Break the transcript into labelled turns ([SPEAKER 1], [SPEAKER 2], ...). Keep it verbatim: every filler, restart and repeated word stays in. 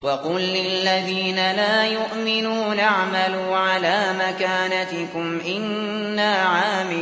[SPEAKER 1] وَقُل لِّلَّذِينَ لَا يُؤْمِنُونَ اعْمَلُوا عَلَىٰ مَكَانَتِكُمْ إِنَّا عَامِلُونَ